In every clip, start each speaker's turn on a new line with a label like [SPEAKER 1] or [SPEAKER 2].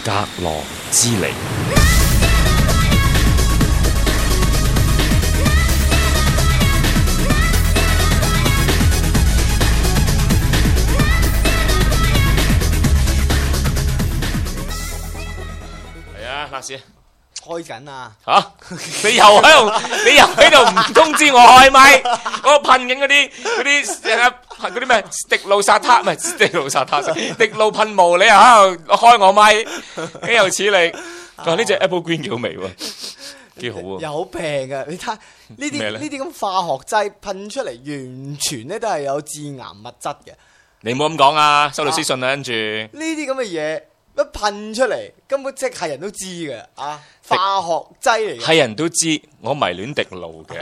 [SPEAKER 1] 格羅茲尼。係啊，嗱先。
[SPEAKER 2] 開緊啊！
[SPEAKER 1] 嚇！你又喺度唔通知我開麥？我噴緊嗰啲咩滴露薩塔，唔係滴露薩塔，滴露噴霧，你又喺度開我麥，豈有此理！哇！呢隻 Apple Green 幾好味喎，幾好喎！
[SPEAKER 2] 又好平㗎，你睇呢啲咁化學劑噴出嚟，完全咧都係有致癌物質嘅。
[SPEAKER 1] 你唔好咁講啊！收律師信啊，跟住
[SPEAKER 2] 呢啲咁嘅嘢一噴出嚟，根本即係人都知嘅啊！化學劑嚟嘅，
[SPEAKER 1] 係人都知我迷戀滴露嘅。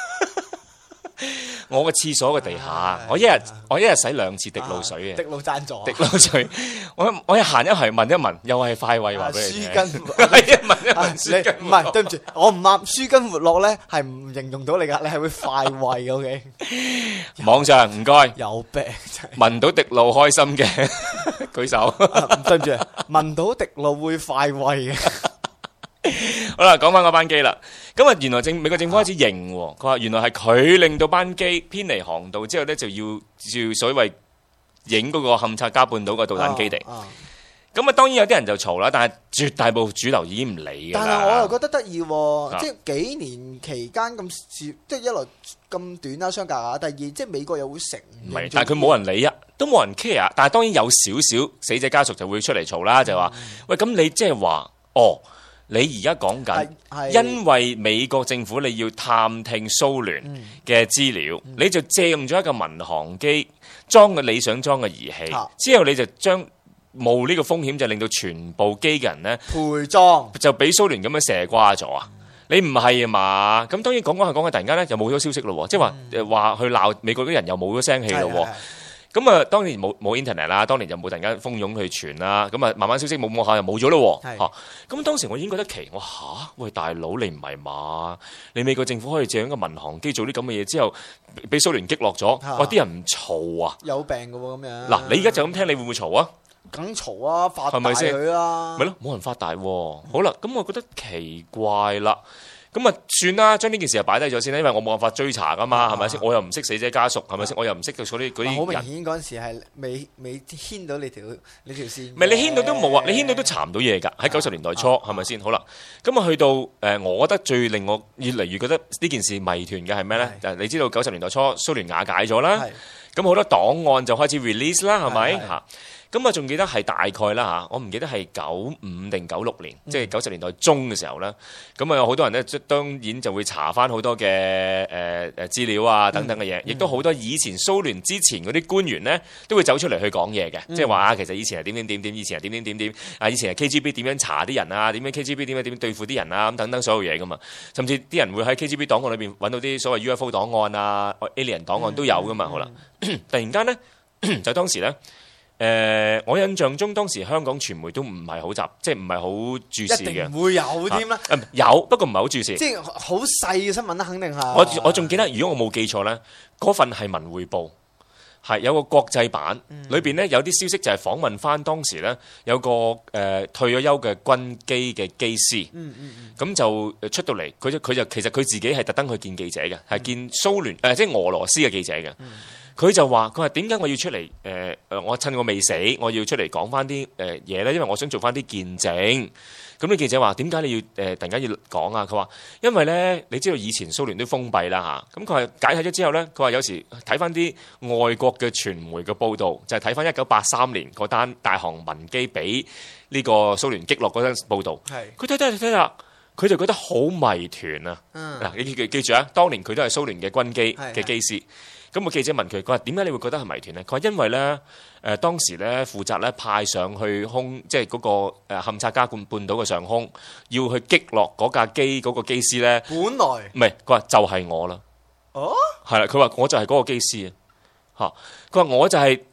[SPEAKER 1] 我嘅廁所嘅地下，我一日洗2次滴露水嘅。
[SPEAKER 2] 滴露贊助，
[SPEAKER 1] 滴露水，我一行一係聞一聞，又係快慰話俾你聽。
[SPEAKER 2] 舒筋活
[SPEAKER 1] 係一聞一聞舒筋。
[SPEAKER 2] 唔係，對唔住，我唔啱。舒筋活絡咧係唔形容到你㗎，你係會快慰 OK。
[SPEAKER 1] 網上唔該，
[SPEAKER 2] 有病真係。
[SPEAKER 1] 聞到滴露開心嘅舉手。
[SPEAKER 2] 對唔住，聞到滴露會快慰嘅。
[SPEAKER 1] 好啦，講翻嗰班機啦。咁啊，原來美國政府開始認喎，佢話原來係佢令到班機偏離航道之後咧，就要所謂影嗰個堪察加半島個導彈基地。咁啊，當然有啲人就嘈啦，但係絕大部分主流已經唔理㗎啦。
[SPEAKER 2] 但係我又覺得得意喎，即係幾年期間咁少，即係一來咁短啦相隔啊，第二即係美國又會承認。
[SPEAKER 1] 唔係，但係佢冇人理啊，都冇人 care。但係當然有少少死者家屬就會出嚟嘈啦，就話：喂，咁你即係話，你而家講緊，因為美國政府你要探聽蘇聯嘅資料，你就借用咗一個民航機裝嘅你想裝嘅儀器，之後你就將冒呢個風險，就令到全部機嘅人呢
[SPEAKER 2] 陪裝，
[SPEAKER 1] 就俾蘇聯咁樣射瓜咗啊！你唔係啊嘛？咁當然講講下，突然間咧又冇咗消息咯，即係話去鬧美國啲人又冇咗聲氣咯。咁啊，當年冇 internet 啦，當年就冇突然間蜂擁去傳啦，咁啊慢慢消息冇下又冇咗咯喎，咁當時我已經覺得奇，我喂大佬你唔係嘛？你美國政府可以借一個民航機做啲咁嘅嘢之後，俾蘇聯擊落咗，哇啲人唔嘈啊？
[SPEAKER 2] 有病㗎喎咁樣。
[SPEAKER 1] 嗱，你而家就咁聽，你會唔會嘈啊？
[SPEAKER 2] 梗嘈啊，發大佢啦。
[SPEAKER 1] 咪咯，冇人發大喎。好啦，咁我覺得奇怪啦。咁啊，算啦，將呢件事就擺低咗先啦，因為我冇辦法追查噶嘛，係咪先？我又唔識死者家屬，係咪先？我又唔識到嗰啲人。
[SPEAKER 2] 好明顯嗰陣時係未牽到你條線。
[SPEAKER 1] 唔係你牽到都冇啊，你牽到都查唔到嘢㗎。喺90年代初係咪先？好啦，咁啊去到我覺得最令我越嚟越覺得呢件事謎團嘅係咩咧？就你知道90年代初蘇聯瓦解咗啦，咁好多檔案就開始 release 啦，係咪嚇？咁啊，仲記得係大概啦嚇，我唔記得係95定96年，即係90年代中嘅時候啦。咁啊，有好多人咧，當然就會查翻好多嘅資料啊等等嘅嘢，亦都好多以前蘇聯之前嗰啲官員咧，都會走出嚟去講嘢嘅，即係話啊，其實以前係點，以前係點啊，以前係 KGB 點樣查啲人啊，點樣 KGB 點樣對付啲人啊，咁等等所有嘢噶嘛。甚至啲人會喺 KGB 檔案裏邊揾到啲所謂 UFO 檔案啊、alien 檔案都有噶嘛。好啦，突然間咧就當時咧。我印象中當時香港傳媒都唔係好即係唔係好注視嘅，
[SPEAKER 2] 一定唔會有添啦。
[SPEAKER 1] 有，不過唔係好注視。
[SPEAKER 2] 即係好細嘅新聞啦，肯定係。
[SPEAKER 1] 我仲記得，如果我冇記錯咧，嗰份係文匯報，係有個國際版，裏邊咧有啲消息就係訪問翻當時咧有個退咗休嘅軍機嘅機師，咁就出到嚟，佢就其實佢自己係特登去見記者嘅，係見蘇聯即係俄羅斯嘅記者嘅。佢就話：佢話點解我要出嚟？我趁我未死，我要出嚟講翻啲嘢咧，因為我想做翻啲見證。咁啲記者話：點解你要突然間要講啊？佢話：因為咧，你知道以前蘇聯都封閉啦嚇。咁佢話解體咗之後咧，佢話有時睇翻啲外國嘅傳媒嘅報導，就係睇翻1983年嗰單大韓民機俾呢個蘇聯擊落嗰單報導。佢睇下，佢就覺得好謎團啊！嗱，你記住啊，當年佢都係蘇聯嘅軍機嘅機師。咁個記者問佢：佢話點解你會覺得係謎團咧？佢話因為咧當時咧負責咧派上去即係嗰個堪察加半島嘅上空，要去擊落嗰架機嗰個機師咧。
[SPEAKER 2] 本來
[SPEAKER 1] 唔係，佢話就係我啦。哦，係啦，佢話我就係嗰個機師啊。嚇，佢話我就係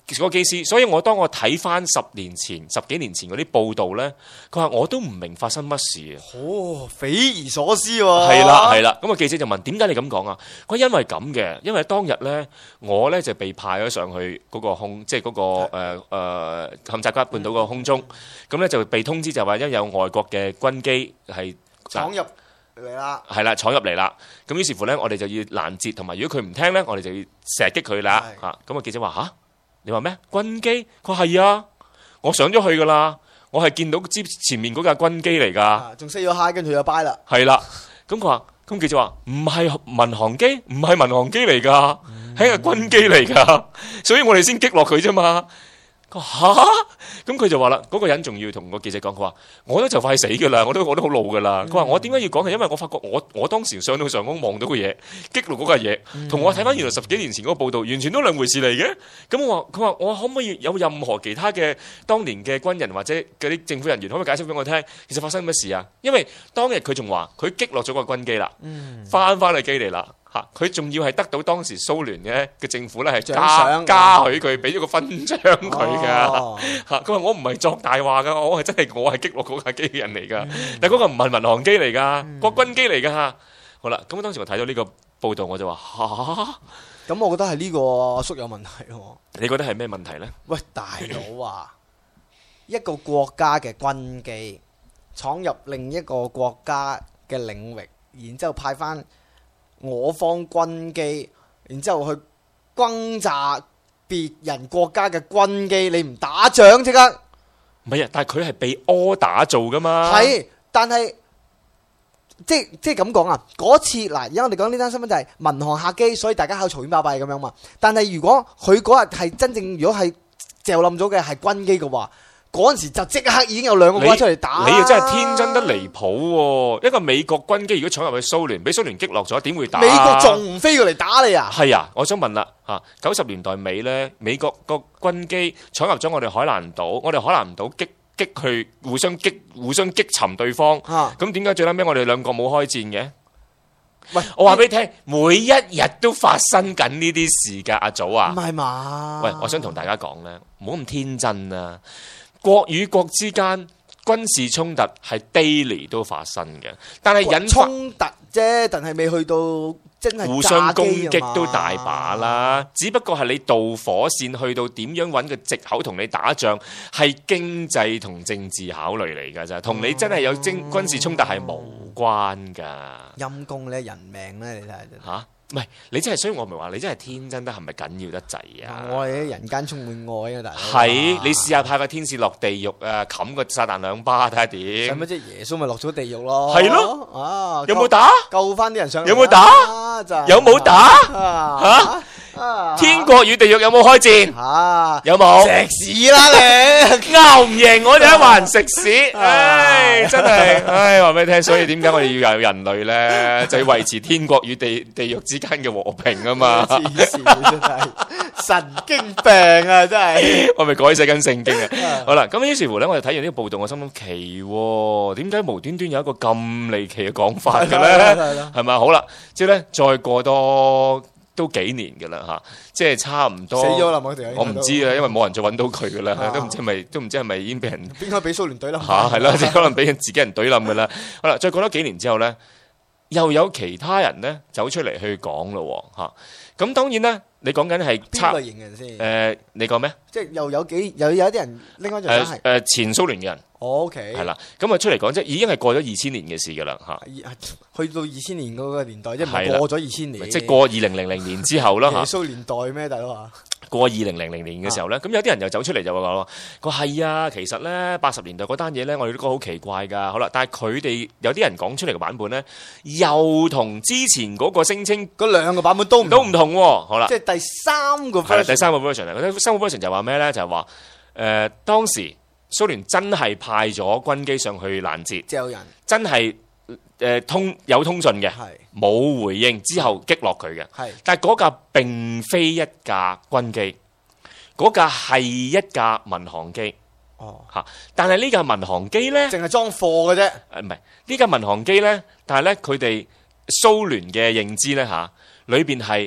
[SPEAKER 1] 嗰個機師，所以當我睇翻十幾年前嗰啲報道咧，佢話我都唔明發生乜事啊！
[SPEAKER 2] 匪夷所思喎。
[SPEAKER 1] 係啦，咁個記者就問：點解你咁講啊？佢話因為咁嘅，因為當日咧，我咧就被派咗上去嗰個空，即係嗰個坎察加半島個空中，咁咧就被通知就話因為有外國嘅軍機係
[SPEAKER 2] 闖入嚟啦，
[SPEAKER 1] 係啦，闖入嚟啦。咁於是乎咧，我哋就要攔截，同埋如果佢唔聽咧，我哋就要射擊佢啦。嚇，咁個記者話嚇。你話咩？軍機？佢話係啊，我上咗去噶啦，我係見到前面嗰架軍機嚟噶，
[SPEAKER 2] 仲 say 咗 hi，跟住就 bye 啦。
[SPEAKER 1] 係啦，咁佢話，咁記者話唔係民航機，唔係民航機嚟噶，係架軍機嚟噶，所以我哋先擊落佢啫嘛。佢話嚇，咁佢就話啦，嗰個人仲要同個記者講，佢話我都就快死噶啦，我都好老噶啦。佢話我點解要講係因為我發覺我當時上到上空望到嘅嘢，擊落嗰架嘢，同我睇翻原來10幾年前嗰個報道，完全都兩回事嚟嘅。咁佢話我可唔可以有任何其他嘅當年嘅軍人或者嗰啲政府人員可唔可以解釋俾我聽，其實發生乜事啊？因為當日佢仲話佢擊落咗個軍機啦，翻去基地啦。佢仲要係得到當時蘇聯嘅政府咧係嘉許佢，俾咗個勳章佢噶。佢話我唔係作大話噶，我係擊落嗰架機嘅人嚟噶。但係嗰個唔係民航機嚟噶，個軍機嚟噶。好啦，咁當時我睇到呢個報道，我就話嚇。
[SPEAKER 2] 咁我覺得係呢個阿叔有問題喎。
[SPEAKER 1] 你覺得係咩問題咧？
[SPEAKER 2] 喂，大佬啊，一個國家嘅軍機闖入另一個國家嘅領域，然之後派翻我方軍機，然之後去轟炸別人國家嘅軍機，你唔打仗即刻？
[SPEAKER 1] 唔係啊，但係佢係被order做噶嘛。
[SPEAKER 2] 係，但係即係咁講啊！嗰次嗱，而家我哋講呢單新聞就係民航客機，所以大家喺度嘈喧巴閉咁樣嘛。但係如果佢嗰日係真正，如果係掉冧咗嘅係軍機嘅話，嗰陣時就即刻已經有兩個國家出嚟打。
[SPEAKER 1] 你又真係天真得離譜喎！一個美國軍機如果闖入去蘇聯，俾蘇聯擊落咗，點會打？
[SPEAKER 2] 美國仲唔飛過嚟打你啊？
[SPEAKER 1] 係啊，我想問啦嚇，90年代尾咧，美國個軍機闖入咗我哋海南島，我哋海南島擊去互相擊沉對方。咁點解最撚尾我哋兩個冇開戰嘅？喂，我話俾你聽，每一日都發生緊呢啲事㗎，阿祖啊！
[SPEAKER 2] 唔係嘛？
[SPEAKER 1] 喂，我想同大家講咧，唔好咁天真啊！國與國之間軍事衝突係 daily 都發生嘅，但係引發
[SPEAKER 2] 衝突啫，但係未去到真係
[SPEAKER 1] 互相攻擊都大把啦。只不過係你導火線去到點樣揾個藉口同你打仗，係經濟同政治考慮嚟㗎咋，同你真係有軍事衝突係無關㗎。
[SPEAKER 2] 陰公咧，人命咧，你睇下
[SPEAKER 1] 嚇。唔係你真係，所以我咪話你真係天真得係咪緊要得滯啊？
[SPEAKER 2] 我係人間充滿愛啊！大佬
[SPEAKER 1] 係你試下派個天使落地獄啊，冚個撒旦2巴睇下點？
[SPEAKER 2] 使乜啫？耶穌咪落咗地獄咯？
[SPEAKER 1] 係咯，有冇打？
[SPEAKER 2] 救翻啲人上嚟？
[SPEAKER 1] 有冇打？有冇打？嚇！天國與地獄有冇開戰？有冇？
[SPEAKER 2] 食屎啦你！
[SPEAKER 1] 拗唔贏我哋一話人食屎，唉，真係，話俾你聽。所以點解我哋要有人類咧？就要維持天國與地獄之間嘅和平啊嘛！
[SPEAKER 2] 黐線真係神經病啊！真係
[SPEAKER 1] 我咪改寫緊聖經啊！好啦，咁於是乎咧，我哋睇完呢個報道，我心諗奇喎，點解無端端有一個咁離奇嘅講法嘅咧？係咪？好啦，之後咧再過多都幾年嘅啦嚇，即係差唔多
[SPEAKER 2] 死咗啦！
[SPEAKER 1] 我唔知啊，因為冇人再揾到佢嘅啦，都唔知係咪已經俾人
[SPEAKER 2] 應該俾蘇聯懟冧
[SPEAKER 1] 嚇係啦，即係可能俾人自己人懟冧嘅啦。好啦，再過多幾年之後咧，又有其他人咧走出嚟去講咯嚇。咁當然啦，你講緊係
[SPEAKER 2] 邊類型人先？
[SPEAKER 1] 你講咩？即係
[SPEAKER 2] 又有啲人拎翻咗係
[SPEAKER 1] 前蘇聯嘅人。
[SPEAKER 2] OK，
[SPEAKER 1] 係啦，咁啊出嚟講即係已經係過咗2000年嘅事㗎啦嚇。
[SPEAKER 2] 去到2000年嗰個年代，即係過咗2000年，
[SPEAKER 1] 即係過2000年之後啦嚇。
[SPEAKER 2] 耶穌年代咩大佬啊？
[SPEAKER 1] 過2000年嘅時候咧，咁有啲人又走出嚟就話咯，佢話係啊，其實咧80年代嗰單嘢咧，我哋都覺得好奇怪㗎。好啦，但係佢哋有啲人講出嚟嘅版本咧，又同之前嗰個聲稱
[SPEAKER 2] 嗰兩個版本都唔
[SPEAKER 1] 同喎。好啦，
[SPEAKER 2] 即係第三個 version。
[SPEAKER 1] 第三個 version 啊，第三個 version 就話咩咧？就係話當時蘇聯真係派咗軍機上去攔截，
[SPEAKER 2] 人
[SPEAKER 1] 真係有通訊嘅，冇回應之後擊落佢嘅。但係嗰架並非一架軍機，嗰架係一架民航機。但係呢架民航機咧，
[SPEAKER 2] 淨係裝貨嘅啫。
[SPEAKER 1] 唔係呢架民航機咧，但係咧佢哋蘇聯嘅認知咧嚇，裏邊係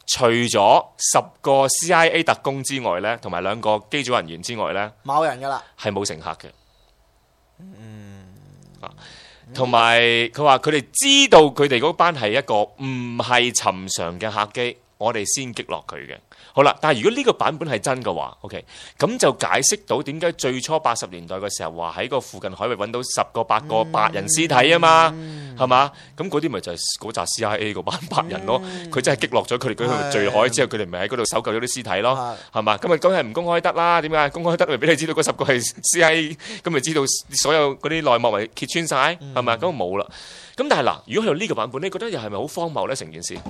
[SPEAKER 1] 除咗10個 CIA 特工之外咧，同埋2個機組人員之外咧，
[SPEAKER 2] 冇人噶啦，
[SPEAKER 1] 係冇乘客嘅。同埋佢話佢哋知道佢哋嗰班係一個唔係尋常嘅客機，我哋先擊落佢嘅。好啦，但係如果呢個版本係真嘅話 ，OK， 咁就解釋到點解最初80年代嘅時候話喺個附近海域揾到10個8個白人屍體啊嘛，係嘛？咁嗰啲咪就係嗰紮 CIA 嗰班白人咯，佢真係擊落咗佢哋嗰度墜海之後，佢哋咪喺嗰度搜救咗啲屍體咯，係嘛？咁咪梗係唔公開得啦？點解公開得咪俾你知道嗰10個係 CIA， 咁咪知道所有嗰啲內幕咪揭穿晒，係咪？咁冇啦。咁但係嗱，如果係呢個版本，你覺得又係咪好荒謬咧？成件事？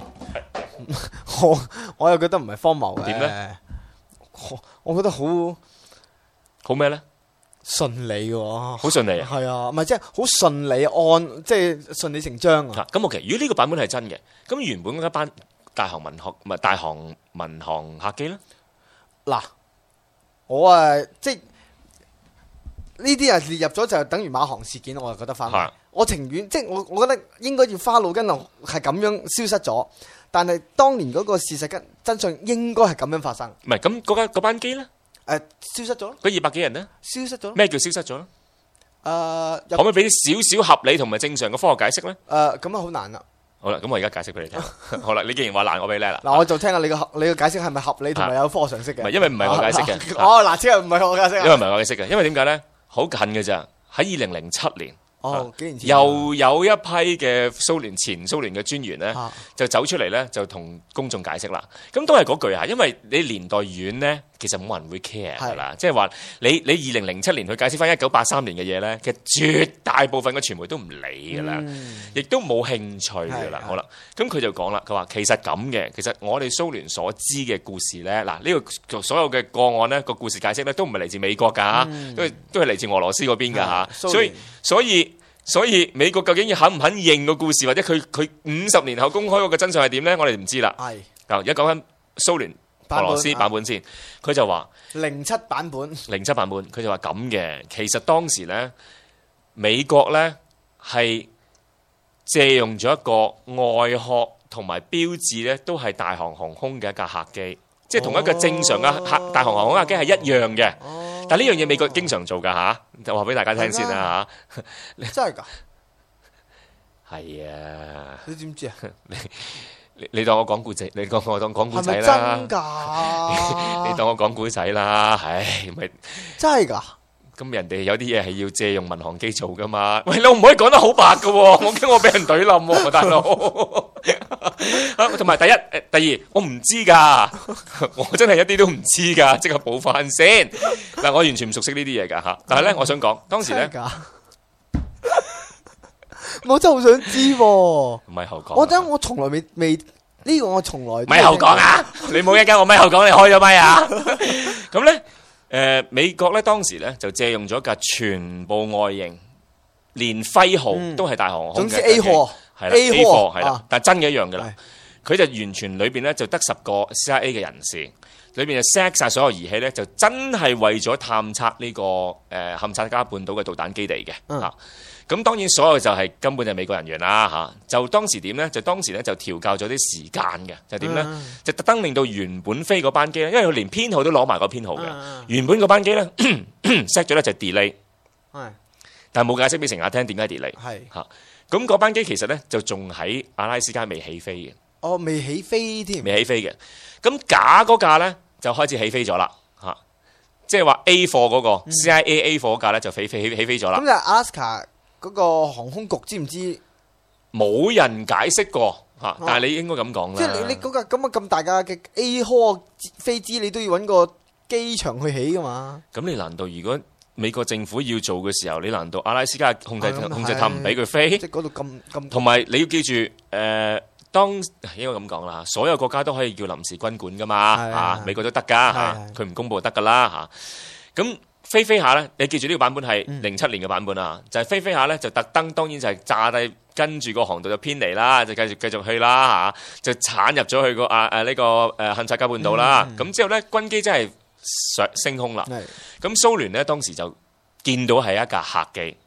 [SPEAKER 2] 我又覺得唔係荒謬嘅。
[SPEAKER 1] 點咧？
[SPEAKER 2] 我覺得好
[SPEAKER 1] 咩咧？
[SPEAKER 2] 順利喎，
[SPEAKER 1] 好順利啊！
[SPEAKER 2] 係啊，唔係即係好順利即係順理成章啊！
[SPEAKER 1] 咁 OK， 如果呢個版本係真嘅，咁原本嗰班大韓民航客機咧？
[SPEAKER 2] 嗱，我即係呢啲啊列入咗就等於馬航事件，我就覺得翻嚟。我情願即係我覺得應該要花腦筋係咁樣消失咗，但係當年嗰個事實真相應該係咁樣發生。
[SPEAKER 1] 唔係咁嗰班機咧？
[SPEAKER 2] 消失咗。
[SPEAKER 1] 嗰200幾人咧？
[SPEAKER 2] 消失咗。咩
[SPEAKER 1] 叫消失咗咧？
[SPEAKER 2] 可
[SPEAKER 1] 唔可以俾啲少少合理同埋正常嘅科學解釋咧？
[SPEAKER 2] 咁啊好難啦。好
[SPEAKER 1] 啦，咁我而家解釋俾你聽。好啦，你既然話難，我俾你啦。
[SPEAKER 2] 嗱，我就聽下你嘅解釋係咪合理同埋有科學常識嘅？
[SPEAKER 1] 唔係，因為唔係我解釋嘅。
[SPEAKER 2] 嗱，即係唔係我解釋。
[SPEAKER 1] 因為唔係我解釋嘅，因為點解咧？好近嘅咋？喺2007年。
[SPEAKER 2] 幾年前
[SPEAKER 1] 又有一批嘅前蘇聯嘅專員咧，就走出嚟咧，就同公眾解釋啦。咁都係嗰句啊，因為你年代遠咧，其實冇人會 care 噶啦。即係話你2007年去解釋翻1983年嘅嘢咧，其實絕大部分嘅傳媒都唔理噶啦，亦都冇興趣噶啦。好啦，咁佢就講啦，佢話其實咁嘅，其實我哋蘇聯所知嘅故事咧，嗱呢個所有嘅個案咧個故事解釋咧，都唔係嚟自美國噶，都係嚟自俄羅斯嗰邊噶嚇，所以美國究竟要肯唔肯認個故事，或者佢50年後公開嗰個真相係點咧？我哋唔知啦。係而家講緊蘇聯俄羅斯版本先，佢就話
[SPEAKER 2] 07版本，
[SPEAKER 1] 佢就話咁嘅。其實當時咧，美國咧係借用咗一個外殼同埋標誌咧，都係大韓航空嘅一架客機，即係同一個正常嘅大韓航空客機係一樣嘅。但呢樣嘢美國經常做㗎嚇，就話俾大家聽先啦嚇。
[SPEAKER 2] 真係㗎？
[SPEAKER 1] 係啊。
[SPEAKER 2] 你知唔知啊？
[SPEAKER 1] 你當我講故仔，你當我講故仔啦。係咪
[SPEAKER 2] 真㗎？
[SPEAKER 1] 你當我講故仔啦，唉，咪
[SPEAKER 2] 真係㗎？
[SPEAKER 1] 咁人哋有啲嘢係要借用民航機做㗎嘛？喂，你唔可以講得好白㗎喎，我驚我俾人懟冧喎，大佬。同埋第二，我唔知㗎，我真係一啲都唔知㗎，即刻補翻先。嗱，我完全唔熟悉呢啲嘢㗎嚇。但係咧，我想講當時咧，
[SPEAKER 2] 我真係好想知喎。
[SPEAKER 1] 唔係後講。
[SPEAKER 2] 我從來未呢個，我從來
[SPEAKER 1] 咪後講啊！你冇一間我咪後講，你開咗咪啊？咁咧，美國咧當時咧就借用咗架全部外形連徽號都係大韓航空嘅。總之 A 貨係啦 ，A 貨係啦，但係真嘅一樣㗎啦。佢就完全裏邊咧就得10個 CIA 嘅人士，裏邊就 set 晒所有儀器咧，就真係為咗探測呢個坎察加半島嘅導彈基地嘅嚇。咁當然所有就係根本就係美國人員啦嚇。就當時點咧？就當時咧就調校咗啲時間嘅，就點咧？就特登令到原本飛嗰班機咧，因為佢連編號都攞埋個編號嘅。原本嗰班機咧 set 咗咧就 delay， 但係冇解釋俾乘客聽點解 delay 嚇。咁嗰班機其實咧就仲喺阿拉斯加未起飛嘅。
[SPEAKER 2] 未起飛添，
[SPEAKER 1] 未起飛嘅。咁假嗰架咧就開始起飛咗啦，嚇，即係話 A 貨嗰個 CIA A 貨嗰架咧就起飛咗啦。
[SPEAKER 2] 咁就阿拉斯加嗰個航空局知唔知？
[SPEAKER 1] 冇人解釋過嚇，但係你應該咁講啦。
[SPEAKER 2] 即係你嗰架咁大架嘅 A 貨飛機，你都要揾個機場去起噶嘛？咁
[SPEAKER 1] 你難道如果美國政府要做嘅時候，你難道阿拉斯加控制塔唔俾佢飛？
[SPEAKER 2] 即係嗰度咁。同
[SPEAKER 1] 埋你要記住當應該咁講啦，所有國家都可以叫臨時軍管噶嘛嚇，美國都得噶嚇，佢唔公佈就得噶啦嚇。咁飛下咧，你記住呢個版本係07年嘅版本啊，就係飛下咧就特登，當然就係炸低跟住個航道就偏離啦，就繼續去啦嚇，就鏟入咗去個呢個坎察加半島啦。咁之後咧軍機真係升空啦。咁蘇聯咧當時就見到係一架客機。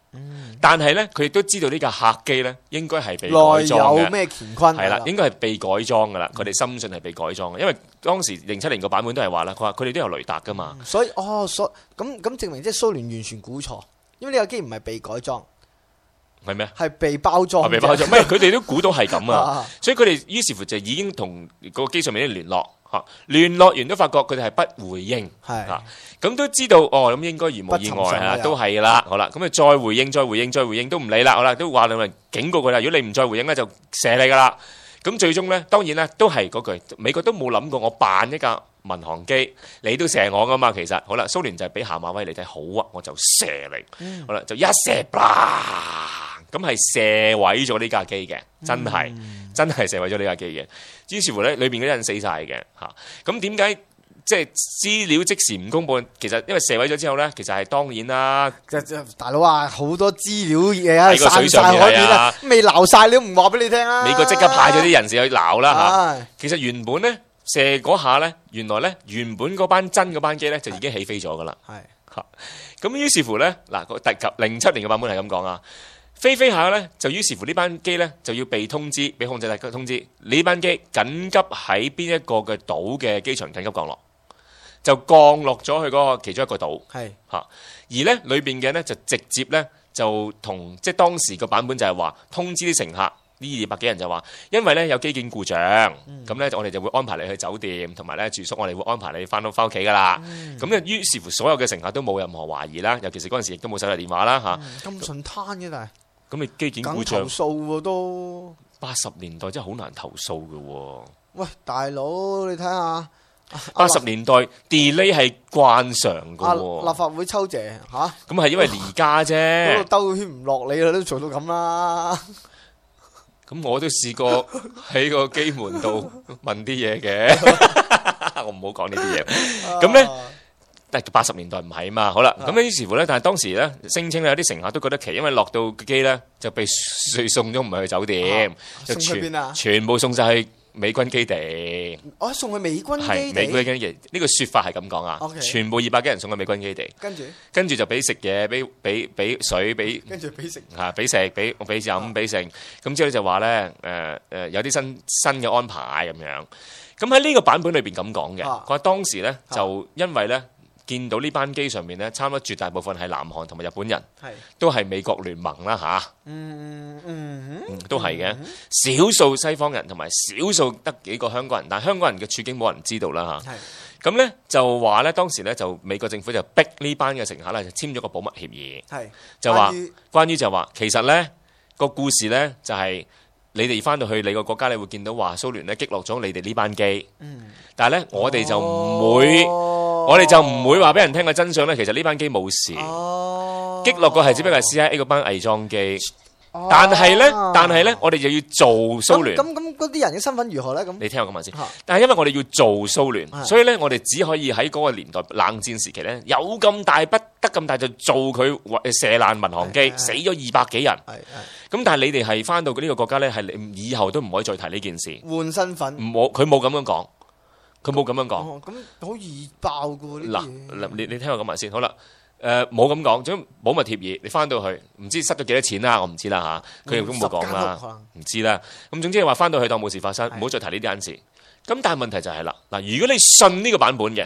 [SPEAKER 1] 但係咧佢亦都知道呢架客機咧應該係被改裝嘅，
[SPEAKER 2] 內有咩乾坤
[SPEAKER 1] 係啦，應該係被改裝噶啦。佢哋深信係被改裝嘅，因為當時07年個版本都係話啦，佢話佢哋都有雷達噶嘛。
[SPEAKER 2] 所以咁證明即係蘇聯完全估錯，因為呢架機唔係被改裝。
[SPEAKER 1] 係咩？
[SPEAKER 2] 係被包裝，
[SPEAKER 1] 係被包裝。咩？佢哋都估到係咁啊！所以佢哋於是乎就已經同個機上面啲聯絡嚇，聯絡完都發覺佢哋係不回應嚇，咁都知道咁應該如無意外啊，都係啦。好啦，咁啊再回應都唔理啦。好啦，都話你咪警告佢啦。如果你唔再回應咧，就射你噶啦。咁最終咧，當然咧都係嗰句，美國都冇諗過我扮一架民航機，你都射我噶嘛。其實好啦，蘇聯就係俾下馬威你睇，好啊，我就射你。好啦，就一射咁係射毀咗呢架機嘅，真係射毀咗呢架機嘅。於是乎咧，裏邊嗰啲人死晒嘅嚇。咁點解即係資料即時唔公佈？其實因為射毀咗之後咧，其實係當然啦。
[SPEAKER 2] 大佬啊，好多資料嘢啊，
[SPEAKER 1] 喺個水上面係啊，
[SPEAKER 2] 未撈晒你都唔話俾你聽啦。
[SPEAKER 1] 美國即刻派咗啲人士去撈啦嚇。其實原本咧射嗰下咧，原本嗰班機咧就已經起飛咗噶啦。係嚇。咁於是乎咧，嗱07年嘅版本係咁講啊。飛下咧，就於是乎呢班機咧就要被通知，俾控制塔通知，呢班機緊急喺邊一個嘅島嘅機場緊急降落，就降落咗去嗰個其中一個島。係嚇，而咧裏邊嘅咧就直接咧就同即係當時個版本就係話通知啲乘客，呢200幾人就話，因為咧有機件故障，咁咧我哋就會安排你去酒店，同埋咧住宿，我哋會安排你翻屋企噶啦。咁咧於是乎所有嘅乘客都冇任何懷疑啦，尤其是嗰陣時亦都冇手提電話啦嚇。咁
[SPEAKER 2] 順攤嘅但係。
[SPEAKER 1] 咁你機件故障，
[SPEAKER 2] 投訴喎都
[SPEAKER 1] 80年代真係好難投訴嘅喎。
[SPEAKER 2] 喂，大佬你睇下
[SPEAKER 1] ，80年代 delay 係慣常嘅喎。
[SPEAKER 2] 立法會抽謝嚇，
[SPEAKER 1] 咁係因為而家啫。
[SPEAKER 2] 嗰度兜圈唔落你啦，都做到咁啦。
[SPEAKER 1] 咁我都試過喺個機門度問啲嘢嘅，我唔好講呢啲嘢。咁咧。但係80年代唔係嘛，好啦，咁於是乎咧，但係當時咧聲稱咧有啲乘客都覺得奇，因為落到機咧就被送咗唔係去酒店，就
[SPEAKER 2] 送去邊啊？
[SPEAKER 1] 全部送晒去美軍基地。
[SPEAKER 2] 送去美軍基地。
[SPEAKER 1] 係美軍基地，呢個説法係咁講啊。全部200幾人送去美軍基地。跟住就俾食嘢，俾水，
[SPEAKER 2] 跟住俾食
[SPEAKER 1] 嚇，俾食，俾飲，俾食。咁之後就話咧有啲新嘅安排咁樣。咁喺呢個版本裏邊咁講嘅，佢話當時咧就因為咧。見到呢班機上面咧，差唔多絕大部分係南韓同埋日本人，都係美國聯盟啦嚇，都係嘅。少數西方人同埋少數得幾個香港人，但係香港人嘅處境冇人知道啦嚇。咁咧就話咧，當時咧就美國政府就逼呢班嘅乘客咧就簽咗個保密協議，就話關於就話其實咧個故事咧就係你哋翻到去你個國家，你會見到話蘇聯咧擊落咗你哋呢班機，但係咧我哋就唔會話俾人聽個真相咧。其實呢班機冇事，擊落個係只不過係 CIA 嗰班偽裝機。但係咧，我哋就要做蘇聯。咁
[SPEAKER 2] 嗰啲人嘅身份如何咧？咁
[SPEAKER 1] 你聽我講埋先。但係因為我哋要做蘇聯，所以咧我哋只可以喺嗰個年代冷戰時期咧，有咁大不得咁大就做佢射爛民航機，死咗200幾人。咁但係你哋係翻到呢個國家咧，係以後都唔可以再提呢件事。
[SPEAKER 2] 換身份。
[SPEAKER 1] 佢冇咁樣講。佢冇咁樣講，
[SPEAKER 2] 咁好易爆㗎喎呢啲嘢。
[SPEAKER 1] 你聽我講埋先，好啦，冇咁講，總保密協議，你翻到去唔知失咗幾多錢啦，我唔知啦嚇，佢亦都冇講啦，唔知啦。咁總之係話翻到去當冇事發生，唔好再提呢啲件事。咁但係問題就係啦，嗱，如果你信呢個版本嘅，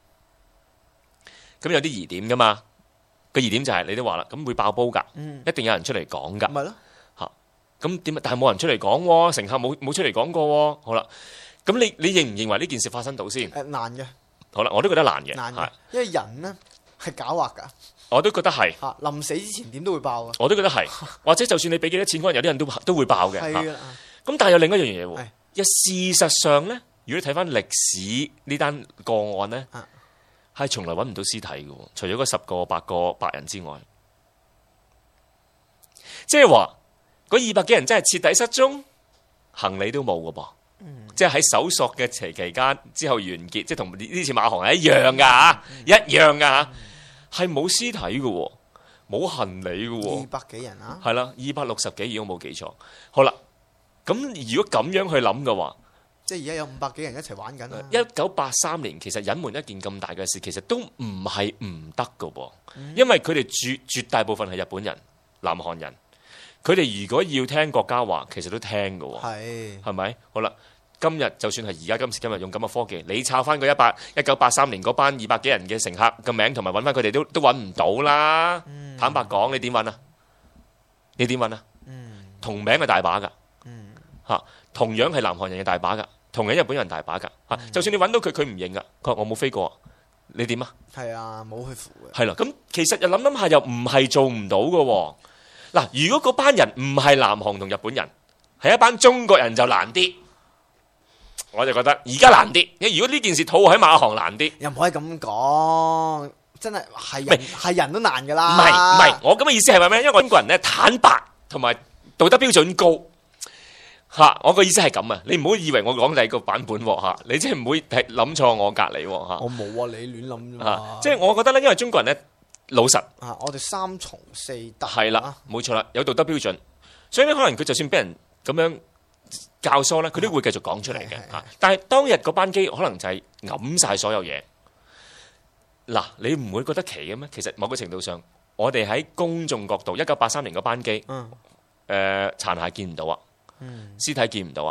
[SPEAKER 1] 咁有啲疑點噶嘛？個疑點就係你都話啦，咁會爆煲㗎，一定有人出嚟講㗎。咪咯嚇，咁點？但係冇人出嚟講喎，乘客冇出嚟講過喎。好啦。咁你認唔認為呢件事發生到先？
[SPEAKER 2] 難嘅。好
[SPEAKER 1] 啦，我都覺得難嘅。
[SPEAKER 2] 因為人呢係狡猾㗎。
[SPEAKER 1] 我都覺得係。
[SPEAKER 2] 臨死之前點都會爆㗎。我
[SPEAKER 1] 都覺得係。或者就算你俾幾多錢，可能有啲人都會爆嘅。
[SPEAKER 2] 係
[SPEAKER 1] 咁但係有另一樣嘢喎。事實上咧，如果你睇翻歷史呢單個案咧，係從來揾唔到屍體嘅喎，除咗嗰10個8個白人之外，即係話嗰200幾人真係徹底失蹤，行李都冇嘅噃。即係喺搜索嘅期間之後完結，即係同呢次馬航係一樣㗎嚇，一樣㗎嚇，係冇屍體嘅喎，冇行李嘅喎
[SPEAKER 2] ，200幾人啊，
[SPEAKER 1] 係啦，260幾如果冇記錯。好啦，咁如果咁樣去諗嘅話，
[SPEAKER 2] 即係而家有500幾人一齊玩緊啦。
[SPEAKER 1] 1983年其實隱瞞一件咁大嘅事，其實都唔係唔得嘅噃，因為佢哋絕大部分係日本人， 南韓人，佢哋如果要聽國家話，其實都聽㗎喎，係咪？好啦，今日就算係而家今時今日用咁嘅科技，你抄翻個1983年嗰班200幾人嘅乘客嘅名，同埋揾翻佢哋都揾唔到啦。坦白講，你點揾啊？你點揾啊？同名係大把㗎，同樣係南韓人嘅大把㗎，同樣日本人大把㗎，就算你揾到佢，佢唔認㗎，佢話我冇飛過，你點啊？係啊，冇去扶嘅。係啦，咁其實又諗下，又唔係做唔到㗎喎。嗱，如果嗰班人唔係南韓同日本人，係一班中國人就難啲。我就覺得而家難啲，如果呢件事套喺馬航難啲，又唔可以咁講，真係人都難㗎啦。唔係，我咁嘅意思係話咩？因為我中國人咧坦白同埋道德標準高嚇，我個意思係咁啊！你唔好以為我講第二個版本喎嚇，你真係唔會諗錯我隔離喎嚇。我冇啊，你亂諗啫嘛。即係我覺得咧，因為中國人咧老實我哋3從4德係啦，冇錯啦，有道德標準，所以咧可能佢就算俾人咁樣教唆咧，佢都會繼續講出嚟嘅嚇。但係當日嗰班機可能就係揞晒所有嘢。嗱，你唔會覺得奇嘅咩？其實某個程度上，我哋喺公眾角度，1983年嗰班機，殘骸見唔到啊，屍體見唔到啊，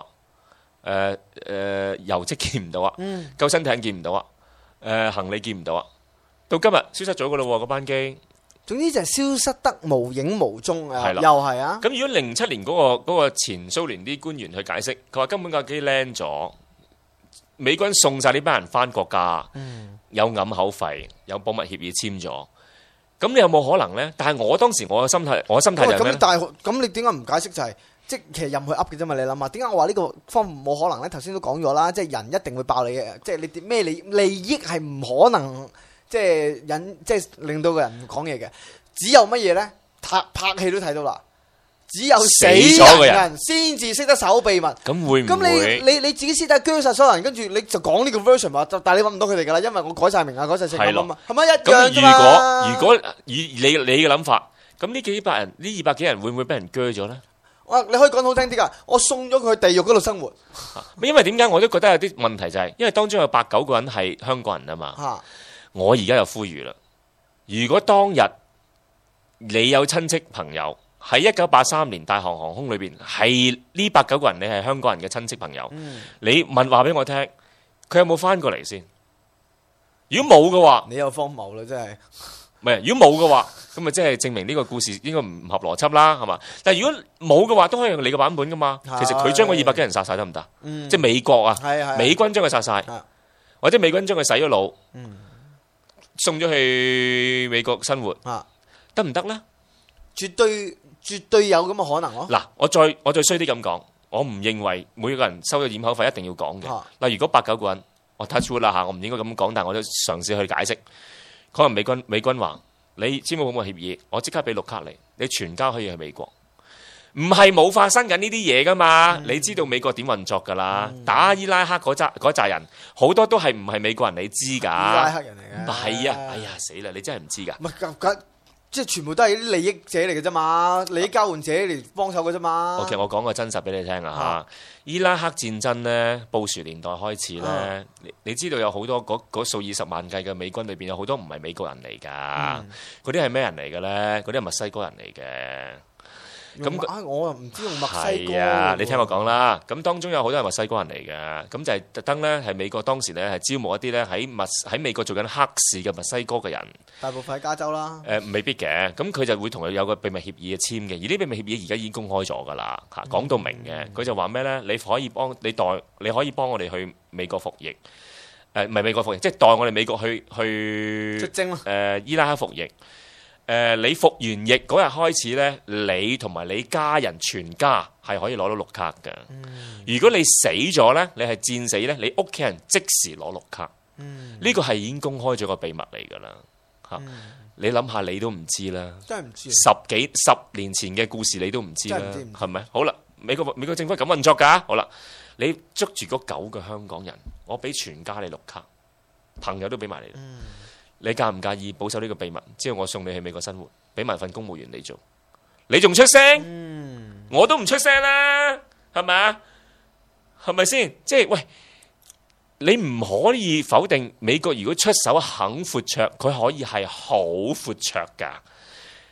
[SPEAKER 1] 油漬見唔到啊，救生艇見唔到啊，行李見唔到啊，到今日消失咗㗎咯喎，嗰班機。總之就係消失得無影無蹤啊！又係啊！咁如果07年嗰個前蘇聯啲官員去解釋，佢話根本架機 land 咗，美軍送晒呢班人翻國家，有揞口費，有保密協議簽咗。咁你有冇可能呢？但係我當時我嘅心態就係咩咧？咁你點解唔解釋就係即係其實任佢噏嘅啫嘛？你諗下，點解我話呢個方冇可能呢？頭先都講咗啦，即係人一定會爆你嘅，即係你咩利益係唔可能。即係令到個人唔講嘢嘅，只有乜嘢咧？拍戲都睇到啦，只有死咗嘅人先至識得守秘密。咁會唔會？咁你自己私底下鋸晒所有人，跟住你就講呢個 version 話，但係你揾唔到佢哋噶啦，因為我改晒名啊，改晒姓啊嘛，係咪一樣啫嘛？如果以你嘅諗法，咁呢幾百人，呢200幾人會唔會俾人鋸咗咧？你可以講好聽啲噶，我送咗佢去地獄嗰度生活。因為點解我都覺得有啲問題就係，因為當中有8、9個人係香港人啊嘛。我而家又呼籲啦，如果當日你有親戚朋友喺1983年大韓航空裏邊係呢8、9個人，你係香港人嘅親戚朋友，你問話俾我聽，佢有冇翻過嚟先？如果冇嘅話，你又荒謬啦，真係。唔係，如果冇嘅話，咁咪即係證明呢個故事應該唔合邏輯啦，係嘛？但係如果冇嘅話，都可以用你嘅版本噶嘛。其實佢將嗰200幾人殺晒得唔得？即係美國啊，美軍將佢殺晒，或者美軍將佢洗咗腦。送咗去美國生活，得唔得呢？絕對有咁嘅可能咯。嗱，我再衰啲咁講，我唔認為每個人收咗掩口費一定要講嘅。嗱，如果8、9個人，我 touch wood 啦嚇，我唔應該咁講，但係我都嘗試去解釋。可能美軍話：你簽冇咁嘅協議，我即刻俾綠卡你全家可以去美國。唔係冇發生緊呢啲嘢噶嘛？你知道美國點運作噶啦？打伊拉克嗰扎人，好多都係唔係美國人，你知㗎？伊拉克人嚟嘅。唔係啊！哎呀死啦！你真係唔知㗎？唔係即係全部都係啲利益者嚟嘅啫嘛，利益交換者嚟幫手嘅啫嘛。OK，我講個真實俾你聽啊嚇！伊拉克戰爭呢，布殊年代開始呢，你知道有好多嗰數以十萬計嘅美軍裏邊有好多唔係美國人嚟㗎，嗰啲係咩人嚟嘅咧？嗰啲係墨西哥人嚟嘅。咁我又唔知用墨西哥。係啊，你聽我講啦。咁當中有好多係墨西哥人嚟嘅，咁就係特登咧，係美國當時咧係招募一啲咧喺美國做緊黑市嘅墨西哥嘅人。大部分喺加州啦。未必嘅，咁佢就會同佢有個秘密協議嘅簽嘅，而呢秘密協議而家已經公開咗㗎啦，嚇講到明嘅。佢就話咩咧？你可以幫我哋去美國服役，唔係美國服役，即係代我哋美國去出征咯。伊拉克服役。你服完役嗰日開始呢，你同埋你家人全家係可以攞到綠卡嘅。如果你死咗呢，你係戰死呢，你屋企人即時攞綠卡。呢個係已經公開咗個秘密嚟㗎啦。嚇，你諗下，你都唔知啦。真係唔知。10年前嘅故事你都唔知啦，係咪？好啦，美國政府係咁運作㗎。好啦，你捉住嗰9個香港人，我俾全家你綠卡，朋友都俾埋你。你介唔介意保守呢個秘密？之後我送你去美國生活，俾埋份公務員你做，你仲出聲？我都唔出聲啦，係咪啊？係咪先？即係喂，你唔可以否定美國如果出手肯闊綽，佢可以係好闊綽㗎。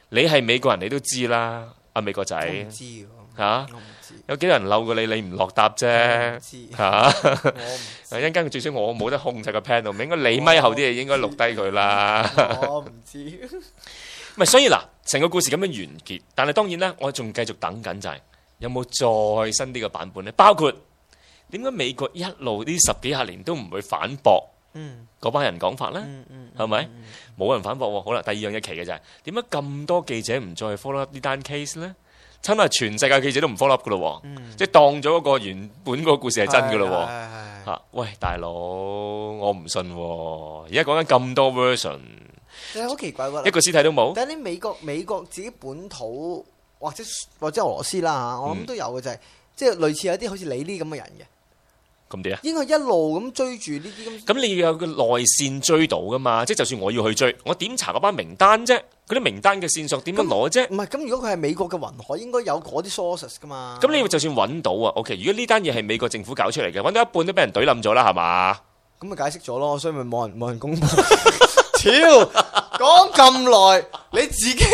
[SPEAKER 1] 你係美國人，你都知啦，美國仔
[SPEAKER 2] 我唔知喎，
[SPEAKER 1] 嚇，
[SPEAKER 2] 我唔知，
[SPEAKER 1] 有幾多人嬲過你，你唔落答啫
[SPEAKER 2] 我唔知
[SPEAKER 1] 嚇。
[SPEAKER 2] 我唔知，
[SPEAKER 1] 一陣間佢最少我冇得控制個 panel，應該你咪後啲嘢應該錄低佢啦。
[SPEAKER 2] 我唔知。
[SPEAKER 1] 唔係，所以嗱，成個故事咁樣完結，但係當然啦，我仲繼續等緊就係有冇再新啲嘅版本呢？包括點解美國一路呢10幾廿年都唔會反駁嗰班人講法呢？係咪？冇人反駁喎。好啦，第二樣嘢奇嘅就係點解咁多記者唔再 follow up 呢單 case 呢？真係全世界記者都唔 follow up 噶咯，即係當咗嗰個原本嗰個故事係真噶咯嚇。喂，大佬，我唔信喎。而家講緊咁多 version，
[SPEAKER 2] 好奇怪喎，
[SPEAKER 1] 一個屍體都冇。
[SPEAKER 2] 但係啲美國自己本土或者俄羅斯啦嚇，我諗都有嘅就係即係類似有啲好似你呢咁嘅人嘅。
[SPEAKER 1] 咁點啊？
[SPEAKER 2] 應該一路咁追住呢啲咁。
[SPEAKER 1] 咁你要有個內線追到噶嘛？即係就算我要去追，我點查嗰班名單啫？嗰啲名單嘅線索點樣攞啫？
[SPEAKER 2] 唔係咁，如果佢係美國嘅雲海，應該有嗰啲 sources 噶嘛？
[SPEAKER 1] 咁你就算揾到啊 ，OK。如果呢單嘢係美國政府搞出嚟嘅，揾到一半都俾人懟冧咗啦，係嘛？
[SPEAKER 2] 咁咪解釋咗咯，所以咪冇人公佈。超講咁耐，你自己。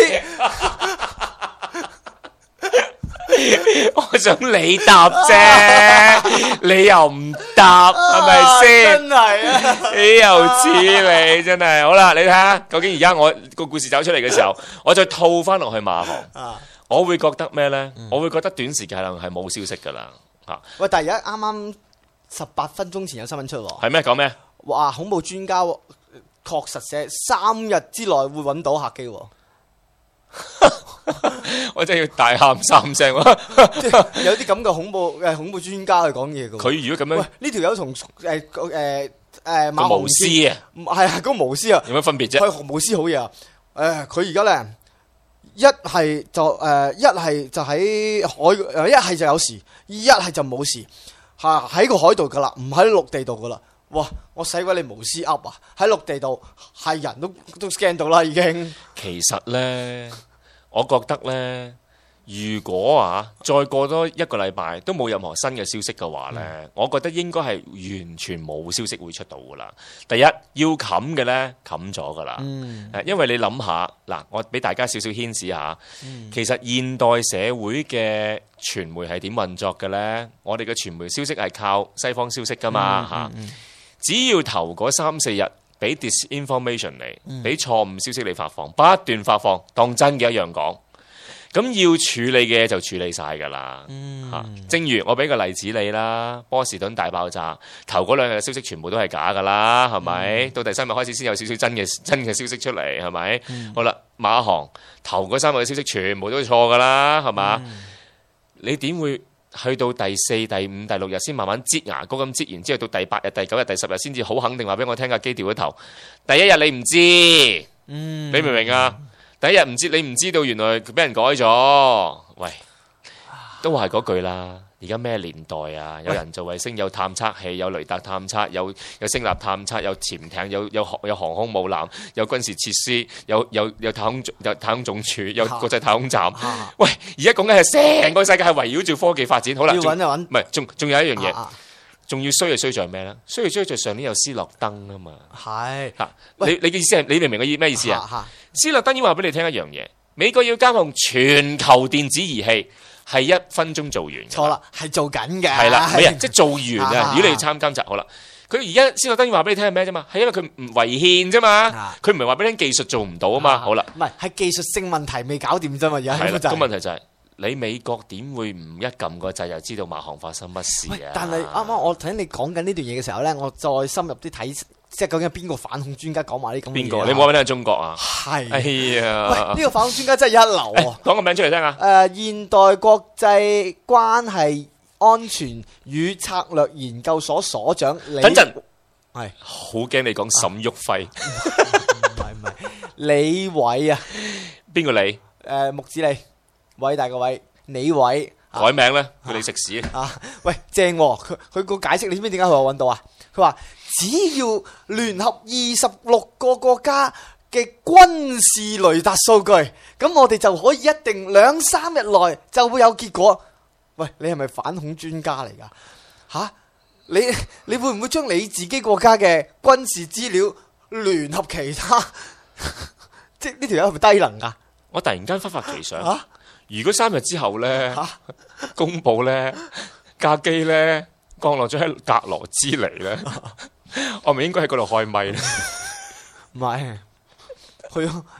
[SPEAKER 1] 我想你答啫，你又唔答，係咪先？
[SPEAKER 2] 真係啊！
[SPEAKER 1] 你又似你真係。好啦，你睇下，究竟而家我個故事走出嚟嘅時候，我再套翻落去馬航，我會覺得咩呢？我會覺得短時間可能係冇消息噶啦嚇。
[SPEAKER 2] 喂，但係而家啱啱18分鐘前有新聞出喎，
[SPEAKER 1] 係咩？講咩？
[SPEAKER 2] 話恐怖專家確實寫3日之內會揾到客機喎。
[SPEAKER 1] 我真係要大喊3聲喎！
[SPEAKER 2] 有啲咁嘅恐怖專家去講嘢嘅。
[SPEAKER 1] 佢如果咁樣，
[SPEAKER 2] 喂，呢條友同馬
[SPEAKER 1] 個巫師啊，
[SPEAKER 2] 係嗰個巫師啊，
[SPEAKER 1] 有乜分別啫？
[SPEAKER 2] 佢巫師好嘢啊！佢而家咧一係就喺海，一係就有事，一係就冇事，喺個海度噶啦，唔喺陸地度噶啦。哇！我使鬼你巫師噏啊！喺陸地度係人都 scan 到啦，已經。
[SPEAKER 1] 其實呢，我覺得呢，如果再過多1個禮拜都冇任何新嘅消息嘅話呢，我覺得應該係完全冇消息會出到噶啦。第一要冚嘅呢，冚咗噶啦，因為你諗下嗱，我俾大家少少牽示下，其實現代社會嘅傳媒係點運作嘅呢？我哋嘅傳媒消息係靠西方消息噶嘛嚇。只要頭嗰3-4日俾 disinformation 你，俾錯誤消息你發放，不斷發放，當真嘅一樣講，咁要處理嘅就處理晒㗎啦。正如我俾個例子你啦，波士頓大爆炸，頭嗰2日嘅消息全部都係假㗎啦，係咪？到第3日開始先有少少真嘅消息出嚟，係咪？好啦，馬航頭嗰3日嘅消息全部都錯㗎啦，係嘛？你點會去到第4、第5、第6日先慢慢擠牙膏咁擠，然之後到第8日、第9日、第10日先至好肯定話俾我聽架機掉咗頭。第1日你唔知，你明唔明啊？第1日唔知，你唔知道原來佢俾人改咗。喂，都係嗰句啦。而家咩年代啊？有人造衛星，有探測器，有雷達探測，有聲納探測，有潛艇，有航空母艦，有軍事設施，有太空總署，有國際太空站。喂，而家講緊係成個世界係圍繞住科技發展。好啦，
[SPEAKER 2] 要揾就揾，
[SPEAKER 1] 唔係仲有一樣嘢，仲要衰就衰在咩咧？衰在上年有斯諾登啊嘛。
[SPEAKER 2] 係
[SPEAKER 1] 你嘅意思係你明唔明我咩意思啊？斯諾登已經話俾你聽一樣嘢，美國要監控全球電子儀器。係1分鐘做完，
[SPEAKER 2] 錯啦，係做緊嘅。
[SPEAKER 1] 係啦，即係做完啊！如果你要監察，好啦，佢而家斯諾登要話俾你聽係咩啫嘛？係因為佢唔違憲啫嘛，佢唔係話俾你聽技術做唔到啊嘛。好啦，
[SPEAKER 2] 唔係技術性問題未搞掂啫嘛。而家
[SPEAKER 1] 係啦，個問題就係你美國點會唔一撳個掣就知道馬航發生乜事啊？
[SPEAKER 2] 但係啱啱我睇你講緊呢段嘢嘅時候咧，我再深入啲睇。即係究竟係邊個反恐專家講埋啲咁嘅嘢？邊個？你冇話俾你係中國啊？係。哎呀！喂，呢個反恐專家真係一流喎！
[SPEAKER 1] 講個名出嚟聽下。
[SPEAKER 2] 現代國際關係安全與策略研究所所長李。
[SPEAKER 1] 等陣。
[SPEAKER 2] 係。
[SPEAKER 1] 好驚你講沈旭輝。
[SPEAKER 2] 唔係李偉啊？
[SPEAKER 1] 邊個李？
[SPEAKER 2] 木子李，偉大個偉，李偉。
[SPEAKER 1] 改名咧，佢哋食屎
[SPEAKER 2] 喂，正喎！佢個解釋，你知唔知點解佢話揾到啊？佢話只要聯合26個國家嘅軍事雷達數據，咁我哋就可以一定2-3日內就會有結果。喂，你係咪反恐專家嚟㗎？你會唔會將你自己國家嘅軍事資料聯合其他？即係呢條友係咪低能㗎？
[SPEAKER 1] 我突然間忽發奇想，
[SPEAKER 2] 嚇
[SPEAKER 1] 如果3日之後咧
[SPEAKER 2] 嚇
[SPEAKER 1] 公佈咧架機咧降落咗喺格羅茲尼咧，我咪應該喺嗰度開咪咧？
[SPEAKER 2] 唔係去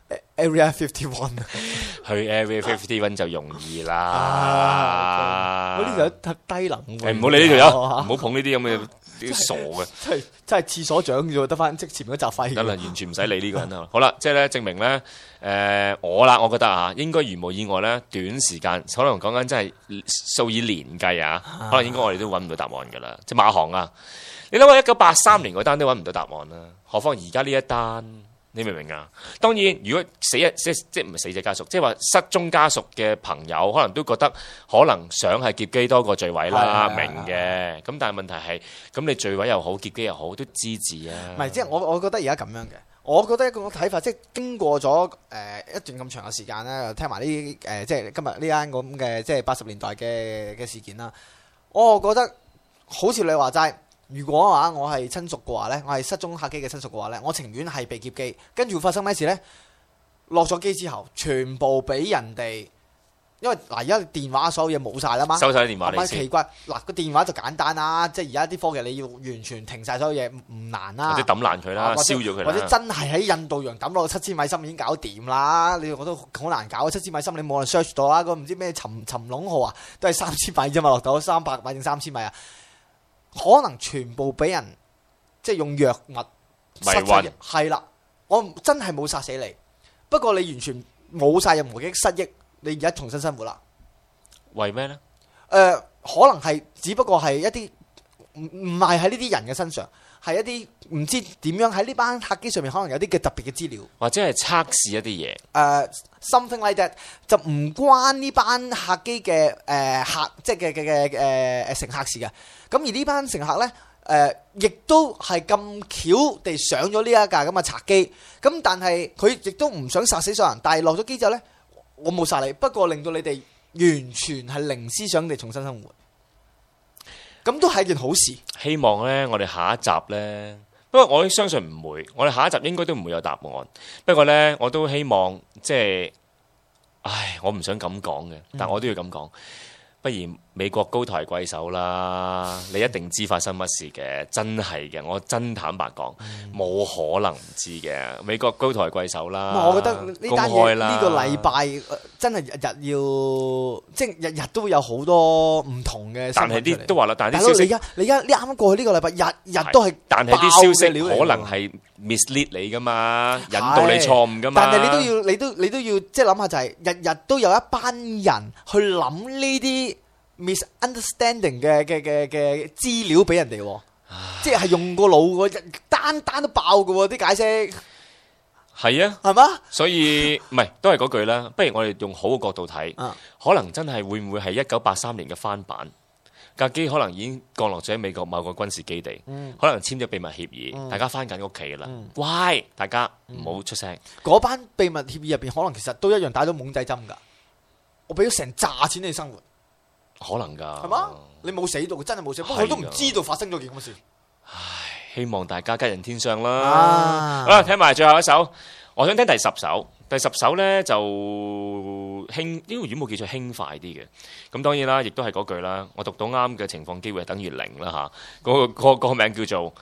[SPEAKER 2] Area 51
[SPEAKER 1] 去 Area 51就容易啦。
[SPEAKER 2] 我呢度有低能喎。
[SPEAKER 1] 唔好理呢條友，唔好碰呢啲咁嘅啲傻嘅。
[SPEAKER 2] 真係廁所長啫喎，得翻即前面嗰集廢。
[SPEAKER 1] 得啦，完全唔使理呢個人啦。好啦，即係咧證明咧，我覺得啊，應該如無意外咧，短時間可能講緊真係數以年計啊，可能應該我哋都揾唔到答案噶啦。即係馬航啊，你諗下1983年嗰單都揾唔到答案啦，何況而家呢一單？你明唔明啊？當然，如果即唔係死者家屬，即係話失蹤家屬嘅朋友，可能都覺得可能想係劫機多過墜毀啦，明嘅。咁但係問題係，咁你墜毀又好，劫機又好，都知字啊。
[SPEAKER 2] 唔係，即係我覺得而家咁樣嘅，我覺得一個睇法，即係經過咗一段咁長嘅時間咧，聽埋呢即係今日呢間咁嘅即係80年代嘅事件啦，我覺得好似你話齋。如果我係親屬嘅話呢，我係失蹤客機嘅親屬嘅話呢，我情願係被劫機，跟住會發生咩事呢？落咗機之後，全部俾人哋，因為嗱而家電話所有嘢冇晒啦嘛，
[SPEAKER 1] 收晒電話
[SPEAKER 2] 你先。奇怪嗱個電話就簡單啦，即係而家啲科技你要完全停晒所有嘢唔難啦，
[SPEAKER 1] 或者抌爛佢啦，燒咗佢啦，
[SPEAKER 2] 或者真係喺印度洋抌落7000米深已經搞掂啦。你覺得好難搞7000米深你冇人 search 到啊？個唔知咩尋龍號啊，都係3000米啫嘛，落到300米定30米啊？可能全部俾人即係用藥物
[SPEAKER 1] 迷暈，
[SPEAKER 2] 係啦，我真係冇殺死你，不過你完全冇晒任何嘅失憶，你而家重新生活啦。
[SPEAKER 1] 為咩呢？
[SPEAKER 2] 可能係只不過係一啲唔係喺呢啲人嘅身上，係一啲唔知點樣喺呢班客機上面可能有啲嘅特別嘅資料，
[SPEAKER 1] 或者係測試一啲嘢。
[SPEAKER 2] something like that 就唔關呢班客機嘅客即係嘅乘客事嘅。咁而呢班乘客呢，亦都係咁巧地上咗呢一架咁嘅賊機。咁但係佢亦都唔想殺死所有人，但係落咗機之後呢，我冇殺你，不過令到你哋完全係零思想地重新生活。咁都係一件好事。希
[SPEAKER 1] 望呢，我哋下一集呢，不過我相信唔會，我哋下一集應該都唔會有答案。不過呢，我都希望即係，我唔想咁講嘅，但我都要咁講。不如美國高抬貴手啦，你一定知發生乜事嘅，真係嘅，我真坦白講，冇可能唔知嘅。美國高抬貴手啦，
[SPEAKER 2] 我覺得呢單嘢呢個禮拜真係日日要，即係日日都有好多唔同嘅。但係啲
[SPEAKER 1] 都話啦，但係啲消息，
[SPEAKER 2] 你啱啱過去呢個禮拜日日都係，
[SPEAKER 1] 但係啲消息可能係 mislead 你噶嘛，引導你錯誤噶嘛。
[SPEAKER 2] 但係你都要即係諗下，就係日日都有一班人去諗呢啲 misunderstanding 嘅資料俾人哋，即係用個腦個單都爆嘅啲解釋。
[SPEAKER 1] 係啊，
[SPEAKER 2] 係嘛？
[SPEAKER 1] 所以唔係都係嗰句啦。不如我哋用好嘅角度睇，可能真係會唔會係1983年嘅翻版？架機可能已經降落咗喺美國某個軍事基地，可能簽咗秘密協議，大家翻緊屋企啦。喂，大家唔好出聲。
[SPEAKER 2] 嗰班秘密協議入邊，可能其實都一樣打咗懵仔針㗎。我俾咗成紮錢你生活。
[SPEAKER 1] 可能㗎，
[SPEAKER 2] 係嘛？你冇死到，真係冇死，不過我都唔知道發生咗件咁嘅事。
[SPEAKER 1] 唉，希望大家吉人天相啦。好啦，聽埋最後一首，我想聽第10首。第10首呢就輕，呢個語冇記錯輕快啲嘅。咁當然啦，亦都係嗰句啦。我讀到啱嘅情況機會係等於0啦嚇。嗰個名叫做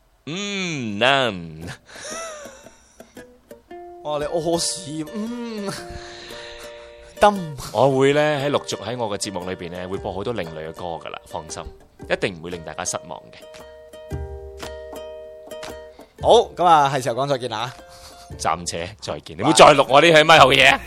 [SPEAKER 1] None。
[SPEAKER 2] 哇！你屙屎
[SPEAKER 1] 我會咧陸續喺我嘅節目裏邊咧會播好多另類嘅歌噶啦，放心，一定唔會令大家失望嘅。
[SPEAKER 2] 好，咁啊係時候講再見啦，
[SPEAKER 1] 暫且再見，你唔好再錄我啲喺咪後嘅嘢。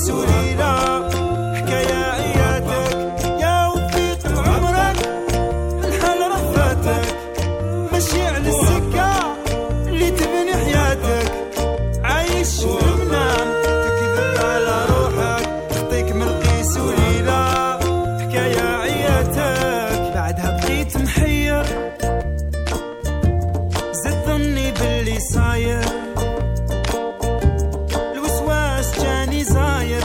[SPEAKER 3] وليلة حكاية عياتك يا وفيق عمرك الحال رفاتك ماشي على السكة اللي تبني حياتك عايش ومنام تكذب على روحك تخطيك من القيس وليلة حكاية عياتك بعدها بقيت محير زد ظني باللي صاير الوسواس جاني زاير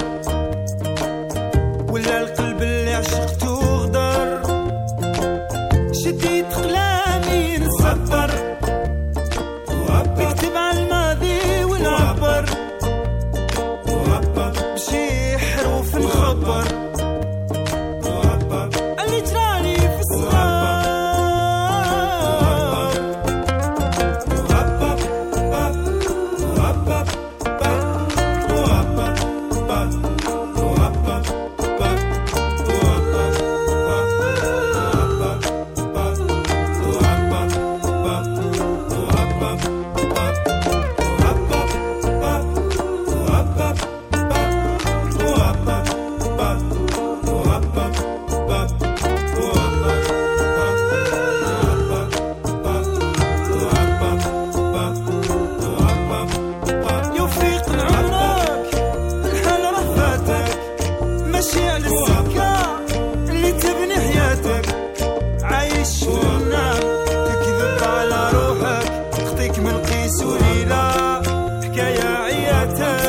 [SPEAKER 3] ولا القلب اللي عشقته غدر شديت قلامي نصبر نكتب على الماضي ونعبر بشي حروف نخبر اللي جرالي في الصغار يوفيق عمرك الحال رفاتك ماشي على السكة اللي تبني حياتك عايش ونام تكذب على روحك تخطيك من القيس وليلة حكاية عياتك